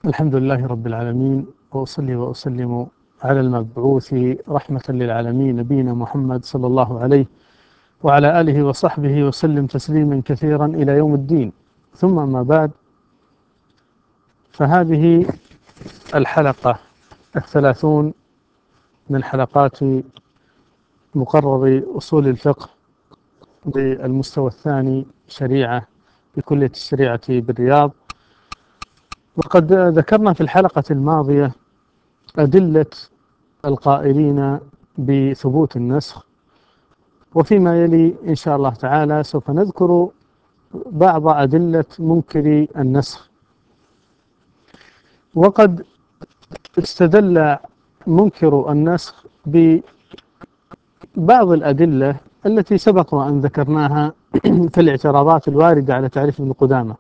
الحمد لله رب العالمين، وأصلي وأسلم على المبعوث رحمة للعالمين نبينا محمد صلى الله عليه وعلى آله وصحبه وسلم تسليما كثيرا إلى يوم الدين. ثم ما بعد، فهذه الحلقة 30 من حلقات مقرر أصول الفقه بالمستوى الثاني شريعة بكلية الشريعة بالرياض. وقد ذكرنا في الحلقة الماضية أدلة القائلين بثبوت النسخ، وفيما يلي إن شاء الله تعالى سوف نذكر بعض أدلة منكري النسخ. وقد استدل منكر النسخ ببعض الأدلة التي سبق وأن ذكرناها في الاعتراضات الواردة على تعريف ابن قدامة،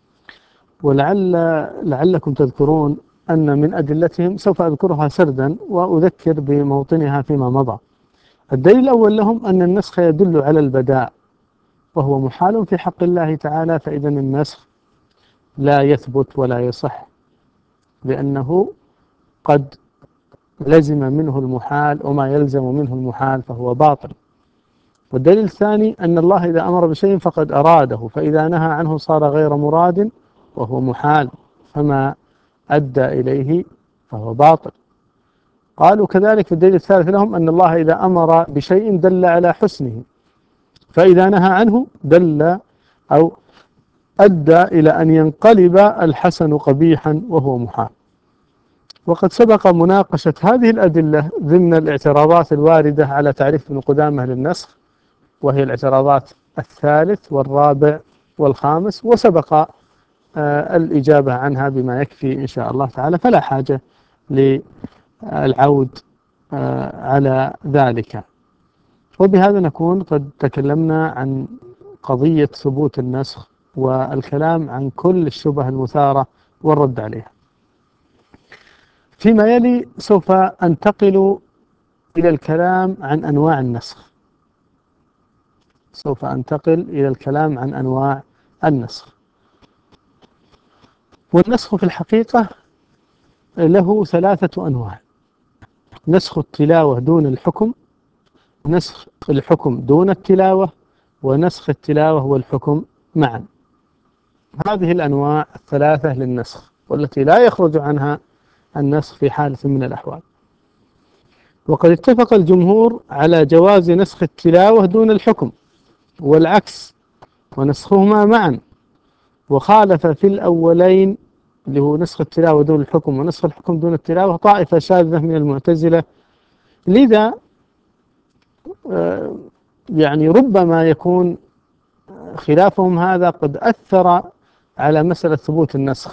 ولعلكم تذكرون أن من أدلتهم سوف أذكرها سردا وأذكر بموطنها فيما مضى. الدليل الأول لهم أن النسخ يدل على البداء، وهو محال في حق الله تعالى، فإذا النسخ لا يثبت ولا يصح، لأنه قد لزم منه المحال، وما يلزم منه المحال فهو باطل. والدليل الثاني أن الله إذا أمر بشيء فقد أراده، فإذا نهى عنه صار غير مراد وهو محال، فما أدى إليه فهو باطل. قالوا كذلك في الدليل الثالث لهم أن الله إذا أمر بشيء دل على حسنه، فإذا نهى عنه دل أو أدى إلى أن ينقلب الحسن قبيحا وهو محال. وقد سبق مناقشة هذه الأدلة ضمن الاعتراضات الواردة على تعريف ابن قدامة للنسخ، وهي الاعتراضات الثالث والرابع والخامس، وسبق الإجابة عنها بما يكفي إن شاء الله تعالى، فلا حاجة للعود على ذلك. وبهذا نكون قد تكلمنا عن قضية ثبوت النسخ والكلام عن كل الشبه المثارة والرد عليها. فيما يلي سوف أنتقل إلى الكلام عن أنواع النسخ. والنسخ في الحقيقة له 3 أنواع: نسخ التلاوة دون الحكم، نسخ الحكم دون التلاوة، ونسخ التلاوة والحكم معا. هذه الأنواع 3 للنسخ، والتي لا يخرج عنها النسخ في حالة من الأحوال. وقد اتفق الجمهور على جواز نسخ التلاوة دون الحكم والعكس، ونسخهما معا. وخالف في الأولين اللي هو نسخ التلاوة دون الحكم ونسخ الحكم دون التلاوة طائفة شاذة من المعتزلة. لذا يعني ربما يكون خلافهم هذا قد أثر على مسألة ثبوت النسخ.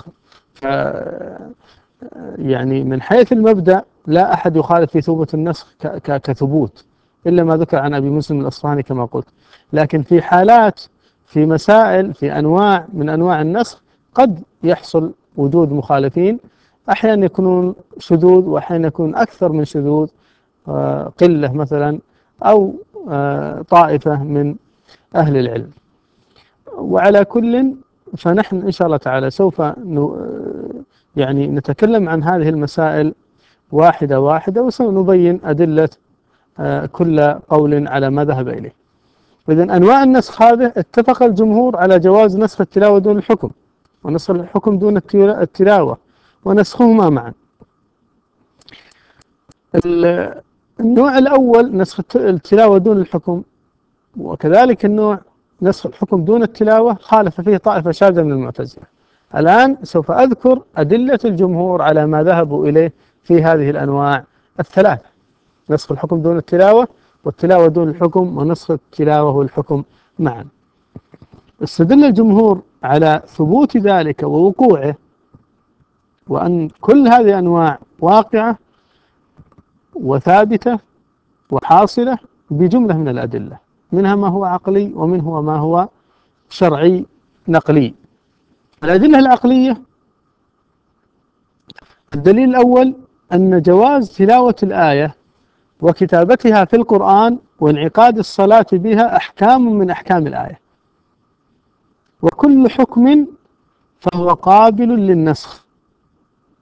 يعني من حيث المبدأ لا أحد يخالف في ثبوت النسخ كثبوت، إلا ما ذكر عن أبي مسلم الأصفهاني كما قلت. لكن في حالات، في مسائل، في أنواع من أنواع النسخ قد يحصل وجود مخالفين، أحيانا يكونون شذوذ وأحيانا يكون أكثر من شذوذ، قلة مثلا، أو طائفة من أهل العلم. وعلى كل فنحن إن شاء الله تعالى سوف يعني نتكلم عن هذه المسائل واحدة واحدة، وسنبين أدلة كل قول على ما ذهب إليه. إذن أنواع النسخ هذه اتفق الجمهور على جواز نسخ التلاوة دون الحكم ونسخ الحكم دون التلاوة ونسخهما معا. النوع الأول نسخ التلاوة دون الحكم، وكذلك النوع نسخ الحكم دون التلاوة خالف فيه طائفة شاذة من المعتزلة. الآن سوف أذكر أدلة الجمهور على ما ذهبوا إليه في هذه الأنواع 3: نسخ الحكم دون التلاوة، والتلاوة دون الحكم، ونسخ التلاوة والحكم معا. استدل الجمهور على ثبوت ذلك ووقوعه، وأن كل هذه الأنواع واقعة وثابتة وحاصلة بجملة من الأدلة، منها ما هو عقلي ومنه ما هو شرعي نقلي. الأدلة العقلية: الدليل الأول أن جواز تلاوة الآية وكتابتها في القرآن وانعقاد الصلاة بها أحكام من أحكام الآية، وكل حكم فهو قابل للنسخ.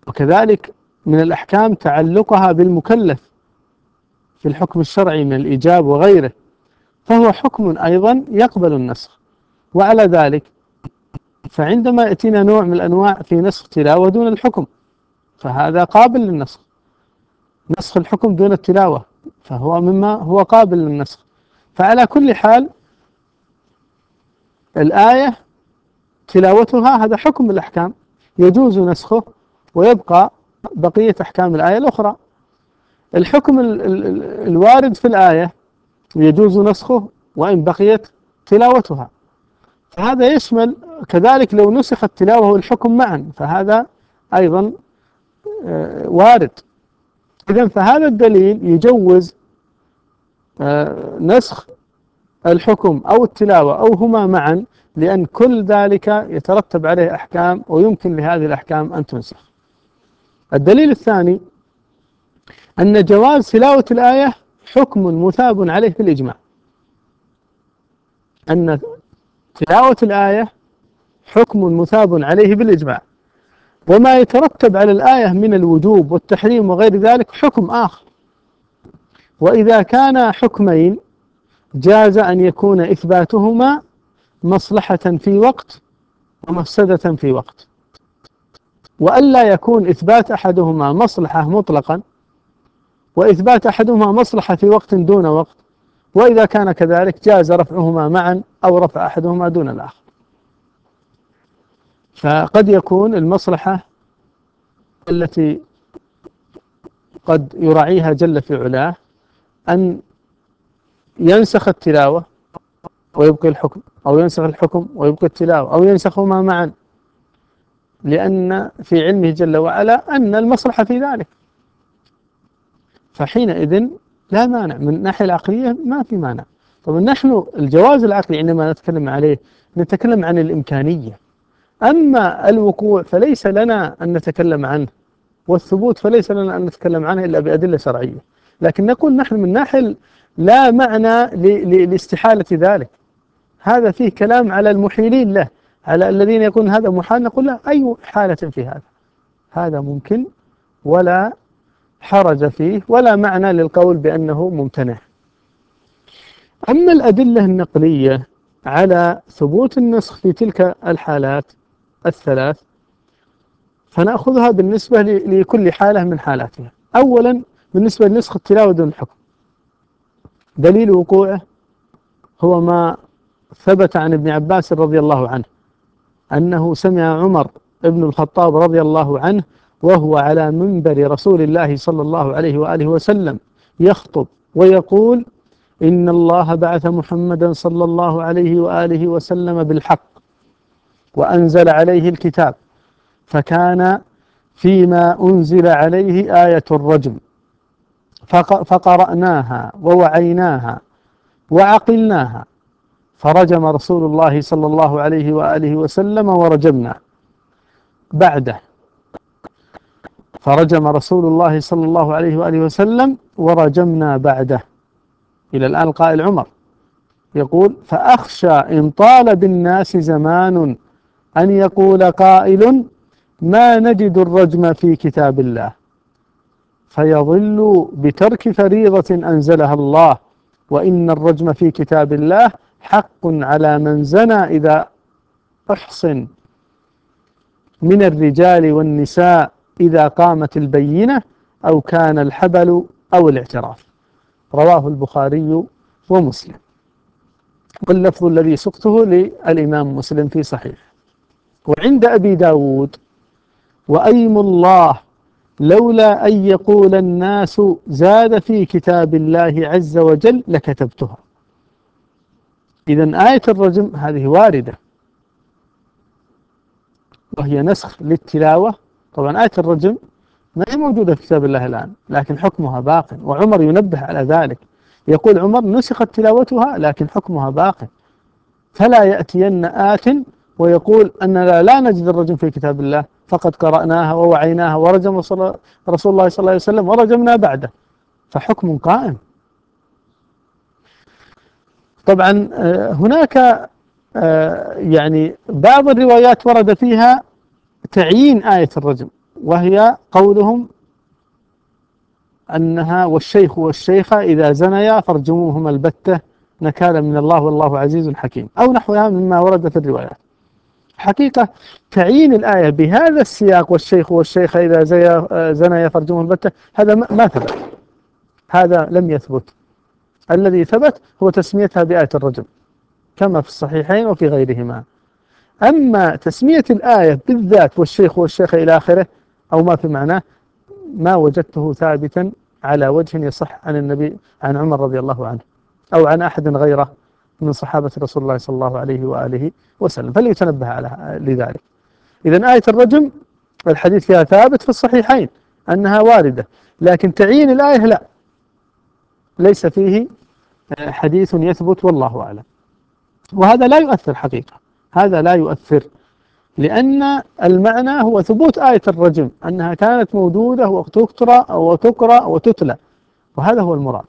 وكذلك من الأحكام تعلقها بالمكلف في الحكم الشرعي من الإيجاب وغيره، فهو حكم أيضا يقبل النسخ. وعلى ذلك فعندما يأتينا نوع من الأنواع في نسخ تلاوة دون الحكم، فهذا قابل للنسخ. نسخ الحكم دون التلاوة فهو مما هو قابل للنسخ. فعلى كل حال الآية تلاوتها هذا حكم من الأحكام يجوز نسخه ويبقى بقية أحكام الآية الأخرى. الحكم الوارد في الآية يجوز نسخه وإن بقيت تلاوتها، فهذا يشمل كذلك لو نسخ التلاوة والحكم معا فهذا أيضا وارد. إذن فهذا الدليل يجوز نسخ الحكم أو التلاوة أو هما معا، لأن كل ذلك يترتب عليه أحكام ويمكن لهذه الأحكام أن تنسخ. الدليل الثاني أن جواز تلاوة الآية حكم مثاب عليه بالإجماع، أن تلاوة الآية حكم مثاب عليه بالإجماع، وما يترتب على الآية من الوجوب والتحريم وغير ذلك حكم آخر. وإذا كان حكمين جاز أن يكون إثباتهما مصلحة في وقت ومفسدة في وقت، وألا يكون إثبات أحدهما مصلحة مطلقا وإثبات أحدهما مصلحة في وقت دون وقت. وإذا كان كذلك جاز رفعهما معا أو رفع أحدهما دون الآخر. فقد يكون المصلحة التي قد يراعيها جل في علاه أن ينسخ التلاوة ويبقي الحكم، أو ينسخ الحكم ويبقي التلاوة، أو ينسخهما معا، لأن في علمه جل وعلا أن المصلحة في ذلك. فحينئذ لا مانع من الناحية العقلية، ما في مانع. طبعا نحن الجواز العقلي عندما نتكلم عليه نتكلم عن الإمكانية، أما الوقوع فليس لنا أن نتكلم عنه، والثبوت فليس لنا أن نتكلم عنه إلا بأدلة شرعية. لكن نقول نحن من ناحية لا معنى لاستحالة ذلك، هذا فيه كلام على المحيلين له، على الذين يقولون هذا محال، نقول له أي حالة في هذا، هذا ممكن ولا حرج فيه ولا معنى للقول بأنه ممتنع. أما الأدلة النقلية على ثبوت النسخ في تلك الحالات الثلاث فنأخذها بالنسبة لكل حالة من حالاتها. أولا بالنسبة لنسخ التلاوة دون الحكم، دليل وقوعه هو ما ثبت عن ابن عباس رضي الله عنه أنه سمع عمر ابن الخطاب رضي الله عنه وهو على منبر رسول الله صلى الله عليه وآله وسلم يخطب ويقول: إن الله بعث محمدا صلى الله عليه وآله وسلم بالحق وأنزل عليه الكتاب، فكان فيما أنزل عليه آية الرجم، فقرأناها ووعيناها وعقلناها، فرجم رسول الله صلى الله عليه وآله وسلم ورجمنا بعده، فرجم رسول الله صلى الله عليه وآله وسلم ورجمنا بعده. إلى الآن القائل عمر يقول: فأخشى إن طال بالناس زمان أن يقول قائل ما نجد الرجم في كتاب الله، فيضل بترك فريضة أنزلها الله، وإن الرجم في كتاب الله حق على من زنى إذا أحصن من الرجال والنساء إذا قامت البينة أو كان الحبل أو الاعتراف. رواه البخاري ومسلم، واللفظ الذي سقته للإمام مسلم في صحيح. وعند أبي داود: وأيم الله لولا أن يقول الناس زاد في كتاب الله عز وجل لكتبتها. إذن آية الرجم هذه واردة وهي نسخ للتلاوة. طبعا آية الرجم ما هي موجودة في كتاب الله الآن، لكن حكمها باق، وعمر ينبه على ذلك، يقول عمر: نسخت تلاوتها لكن حكمها باق، فلا يأتين آت ويقول أننا لا نجد الرجم في كتاب الله، فقد قرأناها ووعيناها ورجم رسول الله صلى الله عليه وسلم ورجمنا بعده، فحكم قائم. طبعا هناك يعني بعض الروايات ورد فيها تعيين آية الرجم، وهي قولهم أنها والشيخ والشيخة إذا زنيا فارجموهما البتة نكالا من الله والله عزيز حكيم، أو نحوها مما ورد في الروايات. حقيقة تعيين الآية بهذا السياق والشيخ والشيخة إذا زنيا فارجموهما البتة هذا ما ثبت، هذا لم يثبت. الذي ثبت هو تسميتها بآية الرجم كما في الصحيحين وفي غيرهما. أما تسمية الآية بالذات والشيخ والشيخة إلى آخره أو ما في معناه ما وجدته ثابتا على وجه يصح عن النبي عن عمر رضي الله عنه أو عن أحد غيره من صحابة رسول الله صلى الله عليه وآله وسلم، فليتنبه على لذلك. إذن آية الرجم الحديث فيها ثابت في الصحيحين أنها واردة، لكن تعيين الآية لا، ليس فيه حديث يثبت والله أعلم. وهذا لا يؤثر حقيقة، هذا لا يؤثر، لأن المعنى هو ثبوت آية الرجم أنها كانت موجودة وتقرأ وتتلى، وهذا هو المراد.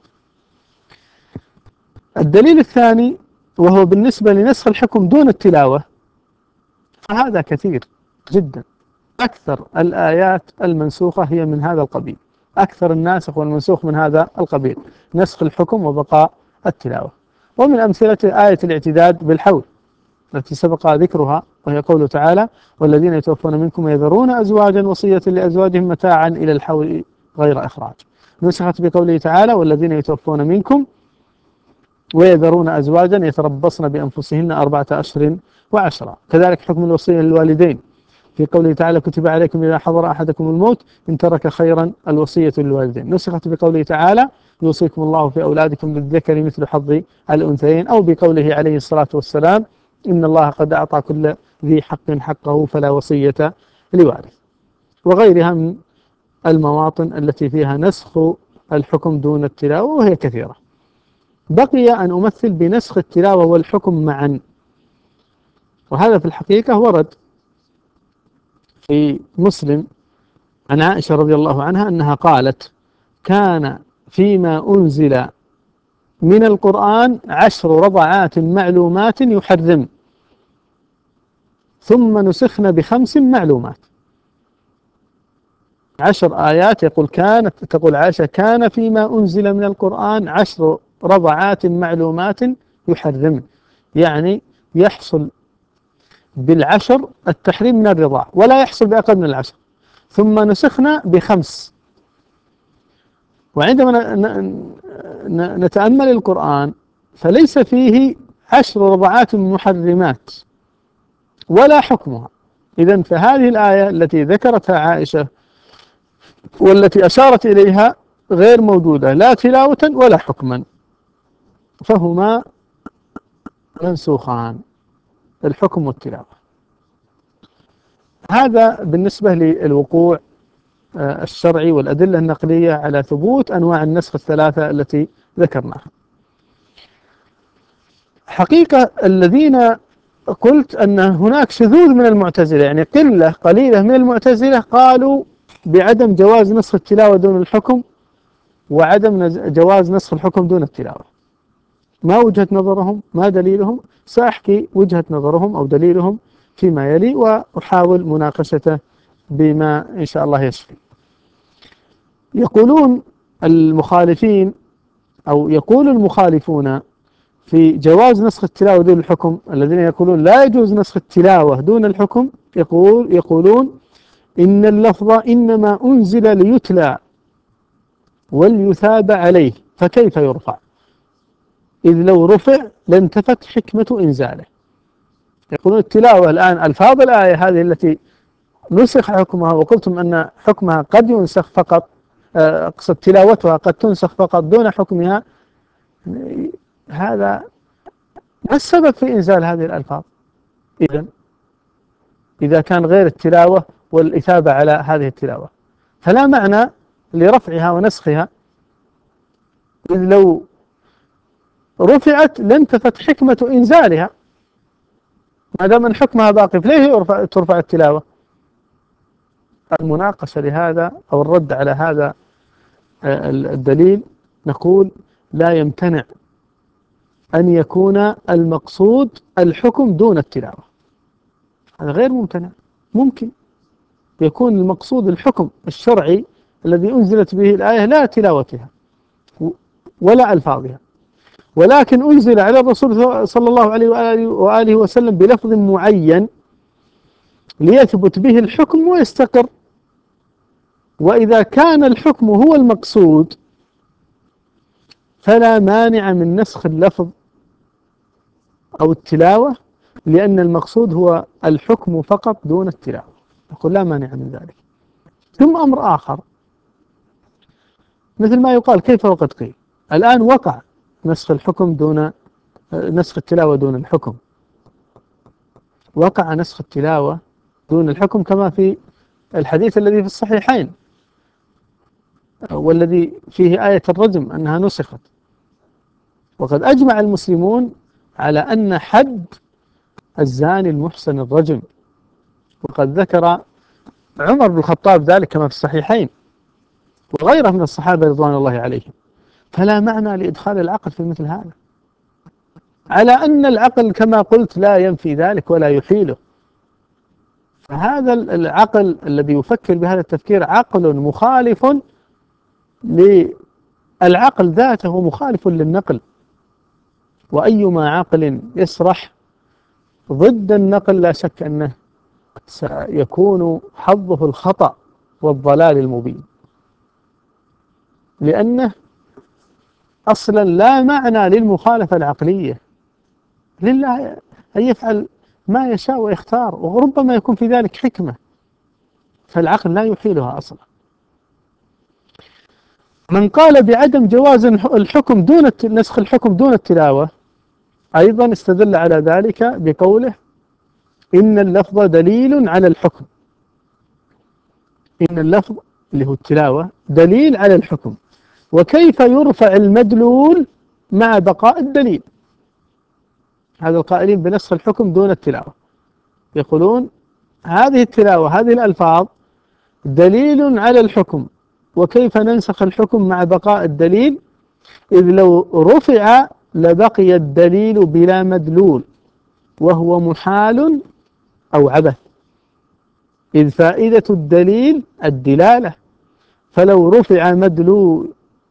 الدليل الثاني وهو بالنسبة لنسخ الحكم دون التلاوة، فهذا كثير جدا. أكثر الآيات المنسوخة هي من هذا القبيل، أكثر الناسخ والمنسوخ من هذا القبيل، نسخ الحكم وبقاء التلاوة. ومن أمثلة آية الاعتداد بالحول التي سبق ذكرها، وهي قوله تعالى: والذين يتوفون منكم ويذرون أزواجا وصية لأزواجهم متاعا إلى الحول غير إخراج، نسخت بقوله تعالى: والذين يتوفون منكم ويذرون أزواجا يتربصن بأنفسهن 4 أشهر و10. كذلك حكم الوصية للوالدين في قوله تعالى: كتب عليكم إذا حضر أحدكم الموت إن ترك خيرا الوصية للوالدين، نسخت بقوله تعالى: يوصيكم الله في أولادكم للذكر مثل حظ الأنثيين، أو بقوله عليه الصلاة والسلام: إن الله قد أعطى كل ذي حق حقه فلا وصية لوارث، وغيرها من المواطن التي فيها نسخ الحكم دون التلاوة وهي كثيرة. بقي أن أمثل بنسخ التلاوة والحكم معا، وهذا في الحقيقة ورد في مسلم عن عائشة رضي الله عنها أنها قالت: كان فيما أنزل من القرآن 10 رضعات معلومات يحرم ثم نسخن ب5 معلومات. 10 آيات تقول عائشة: كان فيما أنزل من القرآن 10 رضعات معلومات يحرم، يعني يحصل بالعشر التحريم من الرضاع ولا يحصل بأقل من العشر، ثم نسخنا ب5. وعندما نتأمل القرآن فليس فيه 10 رضعات محرمات ولا حكمها. إذن فهذه الآية التي ذكرتها عائشة والتي أشارت إليها غير موجودة لا تلاوة ولا حكما، فهما منسوخان، الحكم والتلاوة. هذا بالنسبة للوقوع الشرعي والأدلة النقلية على ثبوت أنواع النسخ الثلاثة التي ذكرناها. حقيقة الذين قلت أن هناك شذوذ من المعتزلة، يعني قليلة من المعتزلة قالوا بعدم جواز نسخ التلاوة دون الحكم وعدم جواز نسخ الحكم دون التلاوة. ما وجهة نظرهم؟ ما دليلهم؟ سأحكي وجهة نظرهم أو دليلهم فيما يلي وأحاول مناقشته بما إن شاء الله يشفي. يقولون المخالفين أو يقول المخالفون في جواز نسخ التلاوة دون الحكم، الذين يقولون لا يجوز نسخ التلاوة دون الحكم يقولون إن اللفظ إنما أنزل ليتلى وليثاب عليه فكيف يرفع، إذ لو رفع لانتفت حكمة إنزاله. يقولون التلاوة الآن ألفاظ الآية هذه التي نسخ حكمها، وقلتم أن حكمها قد ينسخ فقط، أقصد تلاوتها قد تنسخ فقط دون حكمها، هذا ما السبب في إنزال هذه الألفاظ؟ إذا كان غير التلاوة والإثابة على هذه التلاوة فلا معنى لرفعها ونسخها، إذ لو رفعت لانتفت حكمة إنزالها، ما دام أن حكمها باقي فليه ترفع التلاوة؟ المناقشة لهذا أو الرد على هذا الدليل نقول لا يمتنع أن يكون المقصود الحكم دون التلاوة، هذا غير ممتنع، ممكن يكون المقصود الحكم الشرعي الذي أنزلت به الآية لا تلاوتها ولا ألفاظها، ولكن أنزل على الرسول صلى الله عليه وآله وسلم بلفظ معين ليثبت به الحكم ويستقر. وإذا كان الحكم هو المقصود فلا مانع من نسخ اللفظ أو التلاوة، لأن المقصود هو الحكم فقط دون التلاوة، نقول لا مانع من ذلك. ثم أمر آخر، مثل ما يقال كيف وقد قيل، الآن وقع نسخ الحكم دون نسخ التلاوة دون الحكم، وقع نسخ التلاوة دون الحكم كما في الحديث الذي في الصحيحين والذي فيه آية الرجم أنها نسخت. وقد أجمع المسلمون على أن حد الزاني المحسن الرجم، وقد ذكر عمر بن الخطاب ذلك كما في الصحيحين وغيره من الصحابة رضوان الله عليهم. فلا معنى لإدخال العقل في مثل هذا، على أن العقل كما قلت لا ينفي ذلك ولا يحيله. فهذا العقل الذي يفكر بهذا التفكير عقل مخالف للعقل ذاته، مخالف للنقل، وأيما عقل يسرح ضد النقل لا شك أنه سيكون حظه الخطأ والضلال المبين، لأنه أصلا لا معنى للمخالفة العقلية، لله أن يفعل ما يشاء ويختار، وربما يكون في ذلك حكمة، فالعقل لا يحيلها أصلا. من قال بعدم جواز الحكم دون نسخ الحكم دون التلاوة أيضا استدل على ذلك بقوله إن اللفظ دليل على الحكم. إن اللفظ اللي هو التلاوة دليل على الحكم، وكيف يرفع المدلول مع بقاء الدليل؟ هذا القائلين بنسخ الحكم دون التلاوة يقولون هذه التلاوة هذه الألفاظ دليل على الحكم، وكيف ننسخ الحكم مع بقاء الدليل؟ إذ لو رفع لبقي الدليل بلا مدلول وهو محال أو عبث، إذ فائدة الدليل الدلالة، فلو رفع مدلوله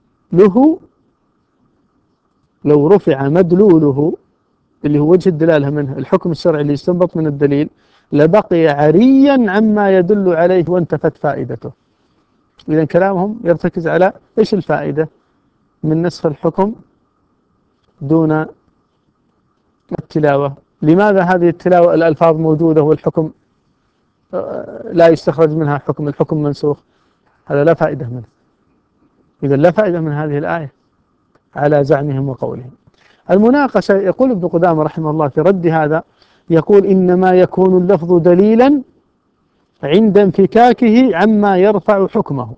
لو رفع مدلوله اللي هو وجه الدلالة منه الحكم الشرعي اللي يستنبط من الدليل لبقي عريا عما يدل عليه وانتفت فائدته. إذن كلامهم يرتكز على إيش الفائدة من نسخ الحكم دون التلاوة؟ لماذا هذه التلاوة الألفاظ موجودة والحكم لا يستخرج منها حكم، الحكم منسوخ؟ هذا لا فائدة منه. إذن لا فائدة من هذه الآية على زعمهم وقولهم. المناقشة، يقول ابن قدامة رحمه الله في رد هذا، يقول إنما يكون اللفظ دليلا عند انفكاكه عما يرفع حكمه.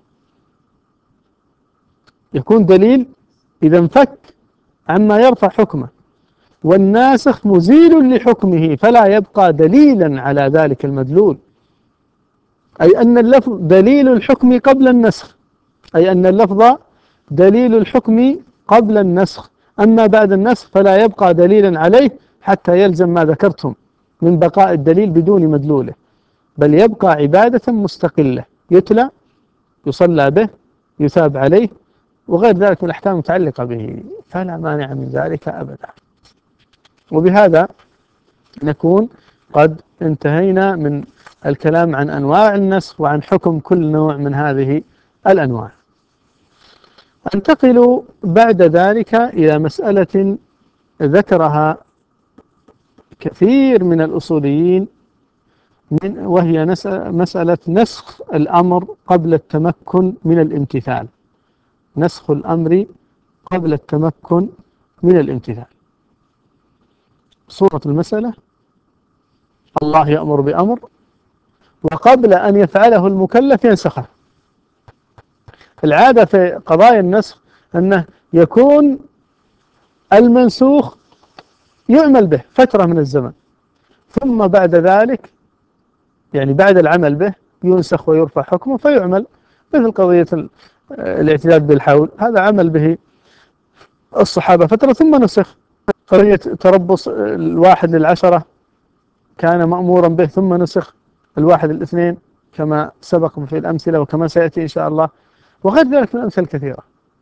يكون دليل إذا انفك عما يرفع حكمه، والناسخ مزيل لحكمه فلا يبقى دليلا على ذلك المدلول، أي أن اللفظ دليل الحكم قبل النسخ، أي أن اللفظ دليل الحكم قبل النسخ، أما بعد النسخ فلا يبقى دليلا عليه حتى يلزم ما ذكرتم من بقاء الدليل بدون مدلوله، بل يبقى عبادة مستقلة يتلى يصلى به يثاب عليه وغير ذلك من الأحكام المتعلقة به، فلا مانع من ذلك أبدا. وبهذا نكون قد انتهينا من الكلام عن أنواع النسخ وعن حكم كل نوع من هذه الأنواع. أنتقل بعد ذلك إلى مسألة ذكرها كثير من الأصوليين، وهي مسألة نسخ الأمر قبل التمكن من الامتثال. نسخ الأمر قبل التمكن من الامتثال. صورة المسألة: الله يأمر بأمر وقبل أن يفعله المكلف ينسخه. العادة في قضايا النسخ أنه يكون المنسوخ يعمل به فترة من الزمن، ثم بعد ذلك يعني بعد العمل به ينسخ ويرفع حكمه فيعمل، مثل قضية الاعتداد بالحول، هذا عمل به الصحابة فترة ثم نسخ. قضية تربص 1 ل10 كان مأمورا به ثم نسخ 1 ل2 كما سبق في الأمثلة وكما سيأتي إن شاء الله، وغير ذلك من الأمثلة الكثيرة.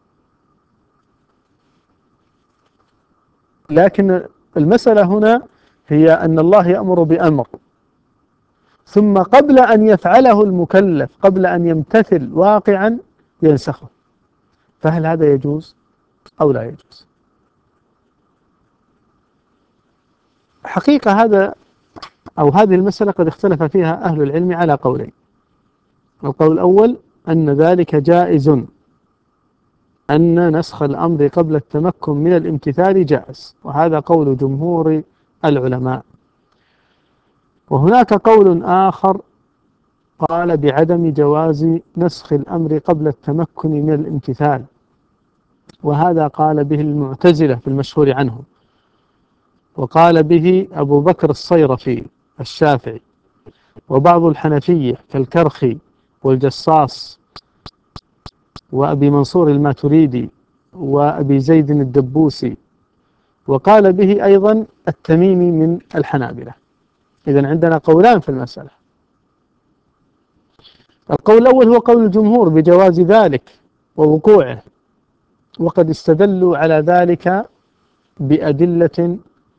لكن المسألة هنا هي أن الله يأمر بأمر، ثم قبل أن يفعله المكلف، قبل أن يمتثل واقعا، ينسخه. فهل هذا يجوز أو لا يجوز؟ حقيقة هذا أو هذه المسألة قد اختلف فيها أهل العلم على قولين. القول الأول أن ذلك جائز، أن نسخ الأمر قبل التمكن من الامتثال جائز، وهذا قول جمهور العلماء. وهناك قول آخر قال بعدم جواز نسخ الأمر قبل التمكن من الامتثال، وهذا قال به المعتزلة في المشهور عنهم، وقال به أبو بكر الصيرفي الشافعي، وبعض الحنفية كالكرخي والجصاص وأبي منصور الماتريدي وأبي زيد الدبوسي، وقال به أيضا التميمي من الحنابلة. إذن عندنا قولان في المسألة. القول الأول هو قول الجمهور بجواز ذلك ووقوعه، وقد استدلوا على ذلك بأدلة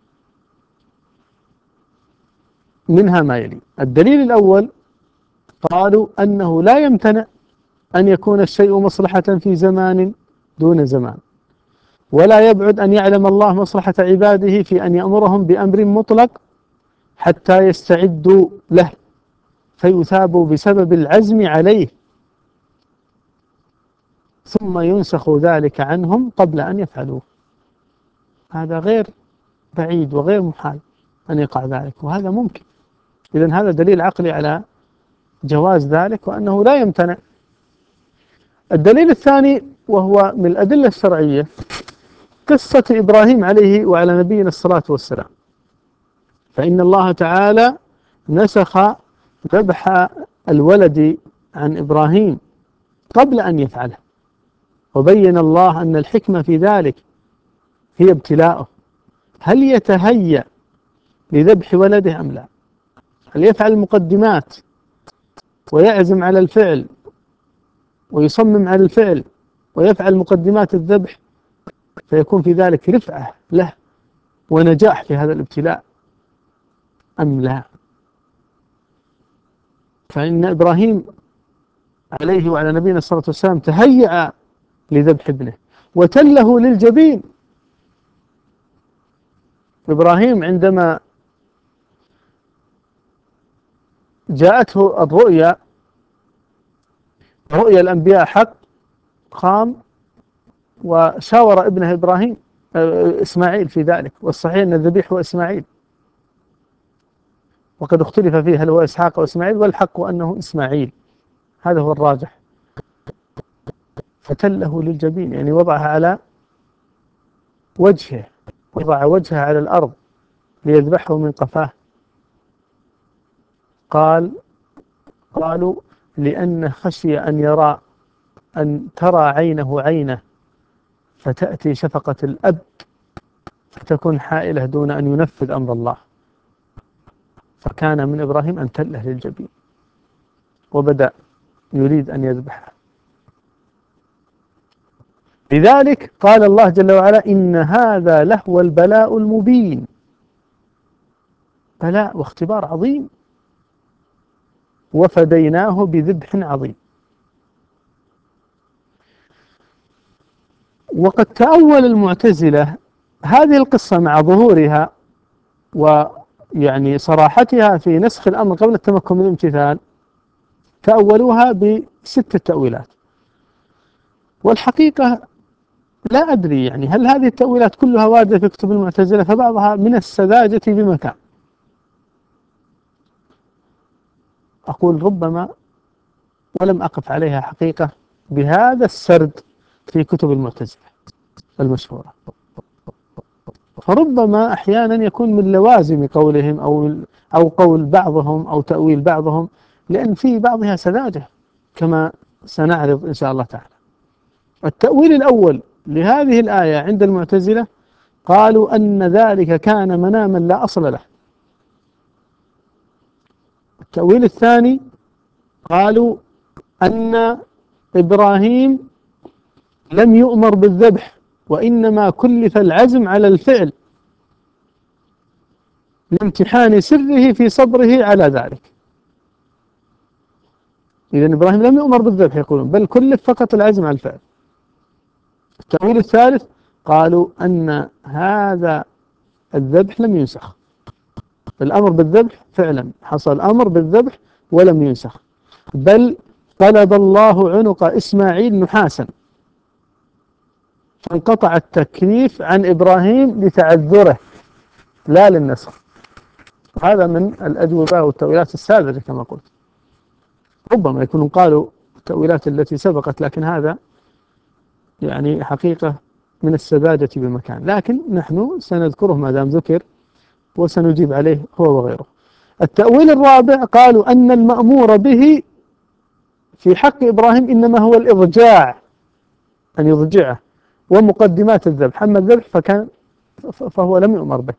منها ما يلي. الدليل الأول قالوا أنه لا يمتنع أن يكون الشيء مصلحة في زمان دون زمان، ولا يبعد أن يعلم الله مصلحة عباده في أن يأمرهم بأمر مطلق حتى يستعدوا له فيثابوا بسبب العزم عليه، ثم ينسخ ذلك عنهم قبل أن يفعلوه. هذا غير بعيد وغير محال أن يقع ذلك، وهذا ممكن. إذن هذا دليل عقلي على جواز ذلك وأنه لا يمتنع. الدليل الثاني وهو من الأدلة الشرعية قصة إبراهيم عليه وعلى نبينا الصلاة والسلام، فإن الله تعالى نسخ ذبح الولد عن إبراهيم قبل أن يفعله، وبين الله أن الحكمة في ذلك هي ابتلاؤه، هل يتهيأ لذبح ولده أم لا؟ هل يفعل المقدمات ويعزم على الفعل ويصمم على الفعل ويفعل مقدمات الذبح فيكون في ذلك رفعة له ونجاح في هذا الابتلاء أم لا؟ فإن إبراهيم عليه وعلى نبينا الصلاة والسلام تهيأ لذبح ابنه وتله للجبين. إبراهيم عندما جاءته الرؤيا، رؤيا الأنبياء حق، قام وشاور ابنه إبراهيم إسماعيل في ذلك، والصحيح أن الذبيح هو إسماعيل، وقد اختلف فيه هل هو إسحاق أو إسماعيل، والحق أنه إسماعيل، هذا هو الراجح. فتله للجبين يعني وضعها على وجهه، وضع وجهه على الأرض ليذبحه من قفاه. قالوا لأن خشي أن يرى أن ترى عينه عينه فتأتي شفقة الأب فتكون حائلة دون أن ينفذ أمر الله، فكان من إبراهيم أن تله للجبين وبدأ يريد أن يذبحه. لذلك قال الله جل وعلا إن هذا لهو البلاء المبين، بلاء واختبار عظيم، وفديناه بذبح عظيم. وقد تأول المعتزلة هذه القصة مع ظهورها ويعني صراحتها في نسخ الأمر قبل التمكن من الامتثال، تأولوها بستة تأويلات، والحقيقة لا أدري يعني هل هذه التأويلات كلها واردة في كتب المعتزلة، فبعضها من السذاجة بمكان. أقول ربما، ولم أقف عليها حقيقة بهذا السرد في كتب المعتزلة المشهورة، فربما أحيانا يكون من لوازم قولهم أو قول بعضهم أو تأويل بعضهم، لأن في بعضها سذاجة كما سنعرض إن شاء الله تعالى. التأويل الأول لهذه الآية عند المعتزلة قالوا أن ذلك كان مناما لا أصل له. التأويل الثاني قالوا أن إبراهيم لم يؤمر بالذبح، وإنما كلف العزم على الفعل لامتحان سره في صبره على ذلك. إذن إبراهيم لم يؤمر بالذبح يقولون، بل كلف فقط العزم على الفعل. التأويل الثالث قالوا أن هذا الذبح لم ينسخ، الأمر بالذبح فعلا حصل أمر بالذبح ولم ينسخ، بل قلب الله عنق إسماعيل نحاسا، فانقطع التكليف عن إبراهيم لتعذره لا للنسخ. هذا من الأجوبة والتأويلات الساذجة كما قلت. ربما يكونوا قالوا التأويلات التي سبقت، لكن هذا يعني حقيقة من السذاجة بمكان، لكن نحن سنذكره ما دام ذكر وسنجيب عليه هو وغيره. التأويل الرابع قالوا أن المأمور به في حق إبراهيم إنما هو الإضجاع، أن يضجعه، ومقدمات الذبح، أما الذبح فهو لم يؤمر به.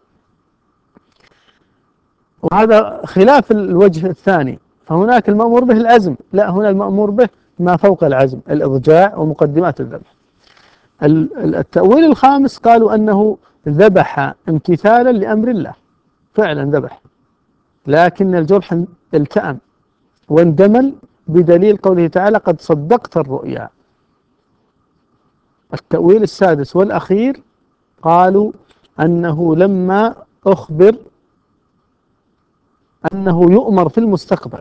وهذا خلاف الوجه الثاني، فهناك المأمور به العزم، لا، هنا المأمور به ما فوق العزم، الإضجاع ومقدمات الذبح. التأويل الخامس قالوا أنه ذبح امتثالا لأمر الله، فعلا ذبح، لكن الجرح التأم واندمل بدليل قوله تعالى قد صدقت الرؤيا. التأويل السادس والأخير قالوا أنه لما أخبر أنه يؤمر في المستقبل،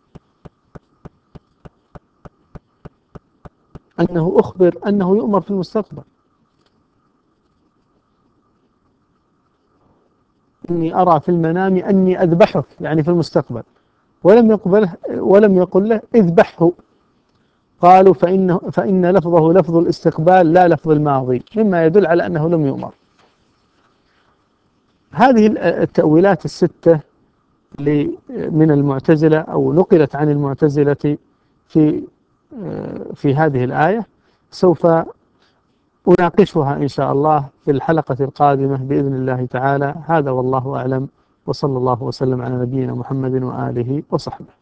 أنه أخبر أنه يؤمر في المستقبل، إني أرى في المنام أني أذبحك، يعني في المستقبل، ولم يقل له اذبحه. قالوا فإن لفظه لفظ الاستقبال لا لفظ الماضي، مما يدل على أنه لم يؤمر. هذه التأويلات الستة من المعتزلة أو نقلت عن المعتزلة في في هذه الآية، سوف أناقشها إن شاء الله في الحلقة القادمة بإذن الله تعالى. هذا والله أعلم، وصلى الله وسلم على نبينا محمد وآله وصحبه.